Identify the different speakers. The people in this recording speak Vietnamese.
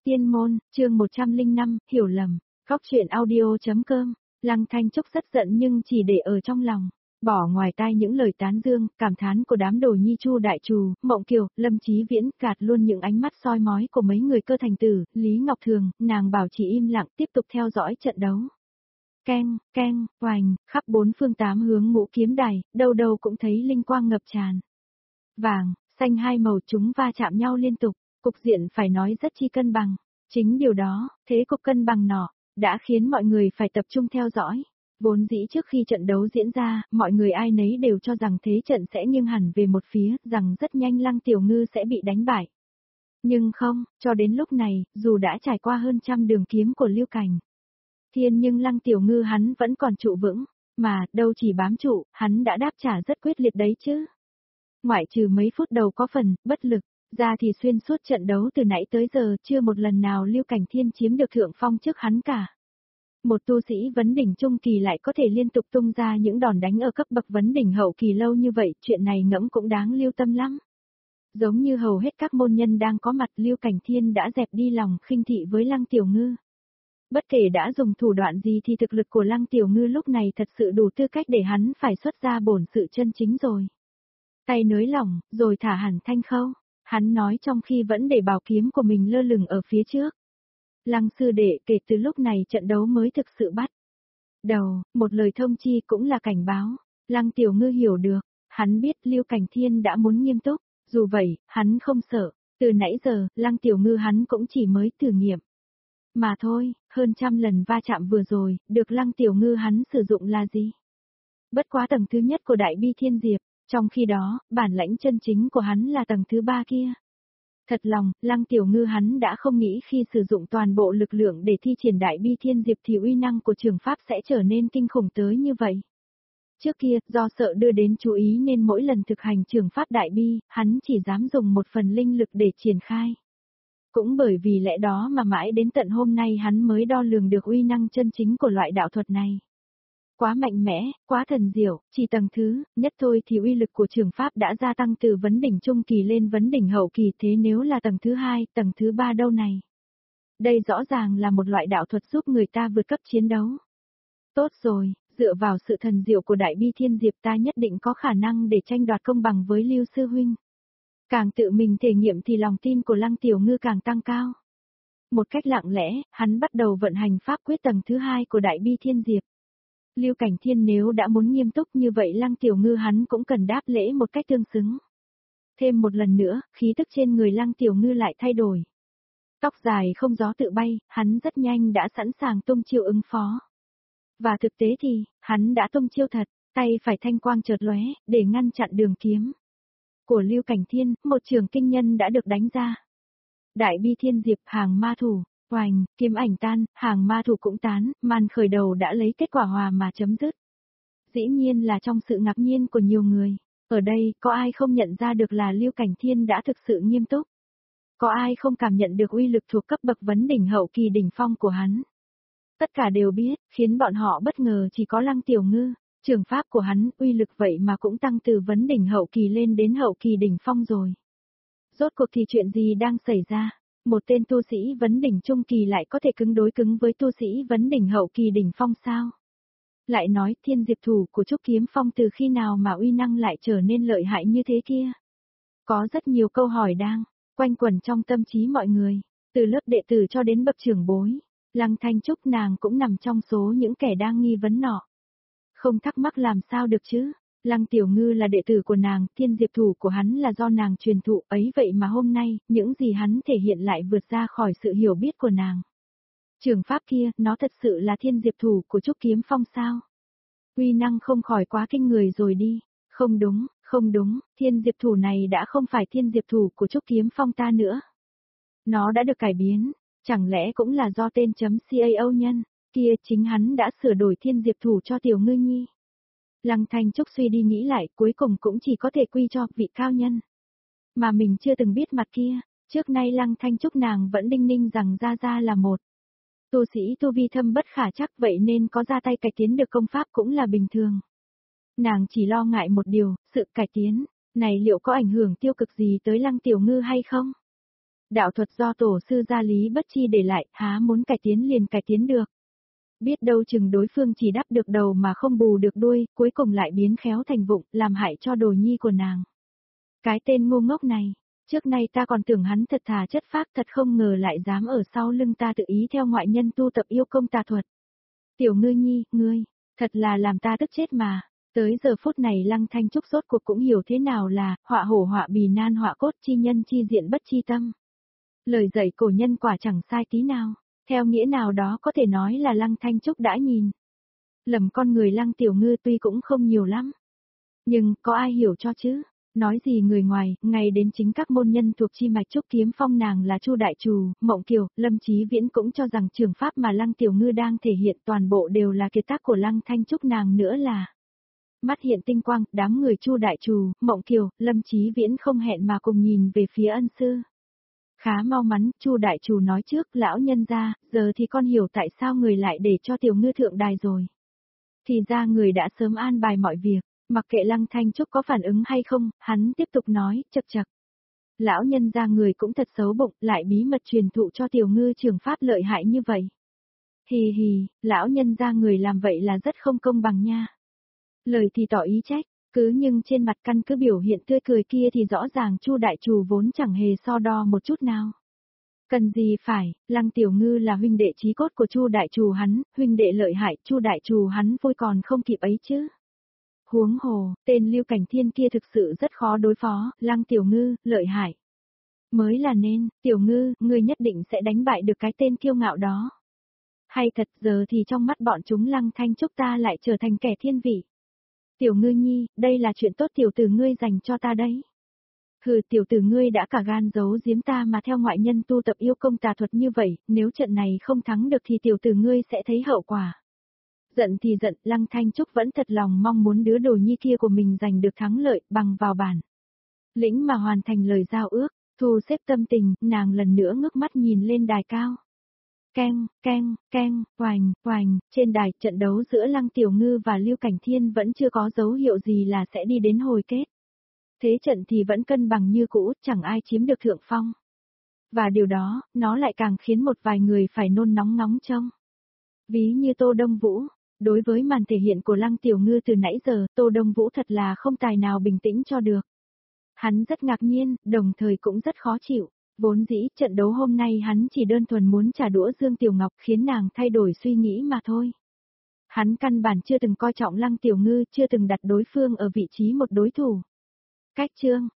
Speaker 1: Tiên môn, chương 105, hiểu lầm. Góc truyện audio.com. Lăng Thanh Trúc rất giận nhưng chỉ để ở trong lòng. Bỏ ngoài tai những lời tán dương, cảm thán của đám đồ nhi Chu đại trù, Mộng Kiều, Lâm Chí Viễn, gạt luôn những ánh mắt soi mói của mấy người cơ thành tử, Lý Ngọc Thường, nàng bảo chỉ im lặng tiếp tục theo dõi trận đấu. Keng, keng, oành, khắp bốn phương tám hướng ngũ kiếm đài, đâu đâu cũng thấy linh quang ngập tràn. Vàng, xanh hai màu chúng va chạm nhau liên tục, cục diện phải nói rất chi cân bằng. Chính điều đó, thế cục cân bằng nọ, đã khiến mọi người phải tập trung theo dõi. Vốn dĩ trước khi trận đấu diễn ra, mọi người ai nấy đều cho rằng thế trận sẽ nghiêng hẳn về một phía, rằng rất nhanh Lăng Tiểu Ngư sẽ bị đánh bại. Nhưng không, cho đến lúc này, dù đã trải qua hơn trăm đường kiếm của Lưu Cảnh Thiên nhưng Lăng Tiểu Ngư hắn vẫn còn trụ vững, mà đâu chỉ bám trụ, hắn đã đáp trả rất quyết liệt đấy chứ. Ngoại trừ mấy phút đầu có phần bất lực, ra thì xuyên suốt trận đấu từ nãy tới giờ chưa một lần nào Lưu Cảnh Thiên chiếm được thượng phong trước hắn cả. Một tu sĩ vấn đỉnh trung kỳ lại có thể liên tục tung ra những đòn đánh ở cấp bậc vấn đỉnh hậu kỳ lâu như vậy, chuyện này ngẫm cũng đáng lưu tâm lắm. Giống như hầu hết các môn nhân đang có mặt, Lưu Cảnh Thiên đã dẹp đi lòng khinh thị với Lăng Tiểu Ngư. Bất kể đã dùng thủ đoạn gì thì thực lực của Lăng Tiểu Ngư lúc này thật sự đủ tư cách để hắn phải xuất ra bổn sự chân chính rồi. Tay nới lỏng, rồi thả hẳn thanh khâu, hắn nói trong khi vẫn để bảo kiếm của mình lơ lửng ở phía trước. Lăng sư đệ, kể từ lúc này trận đấu mới thực sự bắt đầu, một lời thông chi cũng là cảnh báo. Lăng Tiểu Ngư hiểu được, hắn biết Lưu Cảnh Thiên đã muốn nghiêm túc, dù vậy, hắn không sợ, từ nãy giờ, Lăng Tiểu Ngư hắn cũng chỉ mới thử nghiệm. Mà thôi, hơn trăm lần va chạm vừa rồi, được Lăng Tiểu Ngư hắn sử dụng là gì? Bất quá tầng thứ nhất của Đại Bi Thiên Diệp, trong khi đó, bản lãnh chân chính của hắn là tầng thứ ba kia. Thật lòng, Lăng Tiểu Ngư hắn đã không nghĩ khi sử dụng toàn bộ lực lượng để thi triển Đại Bi Thiên Diệp thì uy năng của trường pháp sẽ trở nên kinh khủng tới như vậy. Trước kia, do sợ đưa đến chú ý nên mỗi lần thực hành trường pháp Đại Bi, hắn chỉ dám dùng một phần linh lực để triển khai. Cũng bởi vì lẽ đó mà mãi đến tận hôm nay hắn mới đo lường được uy năng chân chính của loại đạo thuật này. Quá mạnh mẽ, quá thần diệu, chỉ tầng thứ nhất thôi thì uy lực của trường pháp đã gia tăng từ vấn đỉnh trung kỳ lên vấn đỉnh hậu kỳ, thế nếu là tầng thứ hai, tầng thứ ba đâu này? Đây rõ ràng là một loại đạo thuật giúp người ta vượt cấp chiến đấu. Tốt rồi, dựa vào sự thần diệu của Đại Bi Thiên Diệp ta nhất định có khả năng để tranh đoạt công bằng với Lưu sư huynh. Càng tự mình thể nghiệm thì lòng tin của Lăng Tiểu Ngư càng tăng cao. Một cách lặng lẽ, hắn bắt đầu vận hành pháp quyết tầng thứ hai của Đại Bi Thiên Diệp. Lưu Cảnh Thiên nếu đã muốn nghiêm túc như vậy Lăng Tiểu Ngư hắn cũng cần đáp lễ một cách tương xứng. Thêm một lần nữa, khí tức trên người Lăng Tiểu Ngư lại thay đổi. Tóc dài không gió tự bay, hắn rất nhanh đã sẵn sàng tung chiêu ứng phó. Và thực tế thì, hắn đã tung chiêu thật, tay phải thanh quang chợt lóe, để ngăn chặn đường kiếm của Lưu Cảnh Thiên, một trường kinh nhân đã được đánh ra. Đại Bi Thiên Diệp, hàng ma thủ. Oành, kiếm ảnh tan, hàng ma thủ cũng tán, màn khởi đầu đã lấy kết quả hòa mà chấm dứt. Dĩ nhiên là trong sự ngạc nhiên của nhiều người, ở đây có ai không nhận ra được là Lưu Cảnh Thiên đã thực sự nghiêm túc? Có ai không cảm nhận được uy lực thuộc cấp bậc vấn đỉnh hậu kỳ đỉnh phong của hắn? Tất cả đều biết, khiến bọn họ bất ngờ chỉ có Lăng Tiểu Ngư, trường pháp của hắn uy lực vậy mà cũng tăng từ vấn đỉnh hậu kỳ lên đến hậu kỳ đỉnh phong rồi. Rốt cuộc thì chuyện gì đang xảy ra? Một tên tu sĩ vấn đỉnh trung kỳ lại có thể cứng đối cứng với tu sĩ vấn đỉnh hậu kỳ đỉnh phong sao? Lại nói Thiên Diệp thủ của Trúc Kiếm Phong từ khi nào mà uy năng lại trở nên lợi hại như thế kia? Có rất nhiều câu hỏi đang quanh quẩn trong tâm trí mọi người, từ lớp đệ tử cho đến bậc trưởng bối. Lăng Thanh Trúc nàng cũng nằm trong số những kẻ đang nghi vấn nọ. Không thắc mắc làm sao được chứ? Lăng Tiểu Ngư là đệ tử của nàng, Thiên Diệp thủ của hắn là do nàng truyền thụ ấy, vậy mà hôm nay, những gì hắn thể hiện lại vượt ra khỏi sự hiểu biết của nàng. Trường pháp kia, nó thật sự là Thiên Diệp thủ của Trúc Kiếm Phong sao? Uy năng không khỏi quá kinh người rồi đi. Không đúng, Thiên Diệp thủ này đã không phải Thiên Diệp thủ của Trúc Kiếm Phong ta nữa. Nó đã được cải biến, chẳng lẽ cũng là do tên .cao nhân kia chính hắn đã sửa đổi Thiên Diệp thủ cho Tiểu Ngư nhi? Lăng Thanh Trúc suy đi nghĩ lại, cuối cùng cũng chỉ có thể quy cho vị cao nhân mà mình chưa từng biết mặt kia. Trước nay Lăng Thanh Trúc nàng vẫn đinh ninh rằng Gia Gia là một tu sĩ tu vi thâm bất khả chắc, vậy nên có ra tay cải tiến được công pháp cũng là bình thường. Nàng chỉ lo ngại một điều, sự cải tiến này liệu có ảnh hưởng tiêu cực gì tới Lăng Tiểu Ngư hay không? Đạo thuật do tổ sư gia Lý Bất Chi để lại, há muốn cải tiến liền cải tiến được. Biết đâu chừng đối phương chỉ đắp được đầu mà không bù được đuôi, cuối cùng lại biến khéo thành vụng, làm hại cho đồ nhi của nàng. Cái tên ngu ngốc này, trước nay ta còn tưởng hắn thật thà chất phác, thật không ngờ lại dám ở sau lưng ta tự ý theo ngoại nhân tu tập yêu công tà thuật. Tiểu Ngư Nhi, ngươi, thật là làm ta tức chết mà. Tới giờ phút này Lăng Thanh Trúc rốt cuộc cũng hiểu thế nào là họa hổ họa bì nan họa cốt, chi nhân chi diện bất chi tâm. Lời dạy cổ nhân quả chẳng sai tí nào, theo nghĩa nào đó có thể nói là Lăng Thanh Trúc đã nhìn lầm con người Lăng Tiểu Ngư tuy cũng không nhiều lắm. Nhưng có ai hiểu cho chứ? Nói gì người ngoài, ngay đến chính các môn nhân thuộc chi mạch Trúc Kiếm Phong nàng là Chu Đại Trù, Mộng Kiều, Lâm Chí Viễn cũng cho rằng trường pháp mà Lăng Tiểu Ngư đang thể hiện toàn bộ đều là kiệt tác của Lăng Thanh Trúc nàng nữa là. Mắt hiện tinh quang, đám người Chu Đại Trù, Mộng Kiều, Lâm Chí Viễn không hẹn mà cùng nhìn về phía ân sư. Khá mau mắn, Chu Đại Trù nói trước, lão nhân gia, giờ thì con hiểu tại sao người lại để cho Tiểu Ngư thượng đài rồi. Thì ra người đã sớm an bài mọi việc, mặc kệ Lăng Thanh Trúc có phản ứng hay không, hắn tiếp tục nói, chậc chậc. Lão nhân gia người cũng thật xấu bụng, lại bí mật truyền thụ cho Tiểu Ngư trường pháp lợi hại như vậy. Hì hì, lão nhân gia người làm vậy là rất không công bằng nha. Lời thì tỏ ý trách, cứ nhưng trên mặt căn cứ biểu hiện tươi cười kia thì rõ ràng Chu Đại Trù vốn chẳng hề so đo một chút nào. Cần gì phải, Lăng Tiểu Ngư là huynh đệ chí cốt của Chu Đại Trù hắn, huynh đệ lợi hại, Chu Đại Trù hắn vui còn không kịp ấy chứ. Huống hồ, tên Lưu Cảnh Thiên kia thực sự rất khó đối phó, Lăng Tiểu Ngư, lợi hại. Mới là nên, Tiểu Ngư, ngươi nhất định sẽ đánh bại được cái tên kiêu ngạo đó. Hay thật giờ thì trong mắt bọn chúng Lăng Thanh Trúc ta lại trở thành kẻ thiên vị. Tiểu Ngư Nhi, đây là chuyện tốt tiểu tử ngươi dành cho ta đấy. Hừ, tiểu tử ngươi đã cả gan giấu giếm ta mà theo ngoại nhân tu tập yêu công tà thuật như vậy, nếu trận này không thắng được thì tiểu tử ngươi sẽ thấy hậu quả. Giận thì giận, Lăng Thanh Trúc vẫn thật lòng mong muốn đứa đồ nhi kia của mình giành được thắng lợi, bằng vào bản lĩnh mà hoàn thành lời giao ước, thu xếp tâm tình, nàng lần nữa ngước mắt nhìn lên đài cao. Keng, keng, keng, oành, oành, trên đài trận đấu giữa Lăng Tiểu Ngư và Lưu Cảnh Thiên vẫn chưa có dấu hiệu gì là sẽ đi đến hồi kết. Thế trận thì vẫn cân bằng như cũ, chẳng ai chiếm được thượng phong. Và điều đó, nó lại càng khiến một vài người phải nôn nóng ngóng trông. Ví như Tô Đông Vũ, đối với màn thể hiện của Lăng Tiểu Ngư từ nãy giờ, Tô Đông Vũ thật là không tài nào bình tĩnh cho được. Hắn rất ngạc nhiên, đồng thời cũng rất khó chịu. Vốn dĩ trận đấu hôm nay hắn chỉ đơn thuần muốn trả đũa Dương Tiểu Ngọc khiến nàng thay đổi suy nghĩ mà thôi. Hắn căn bản chưa từng coi trọng Lăng Tiểu Ngư, chưa từng đặt đối phương ở vị trí một đối thủ. Cách chương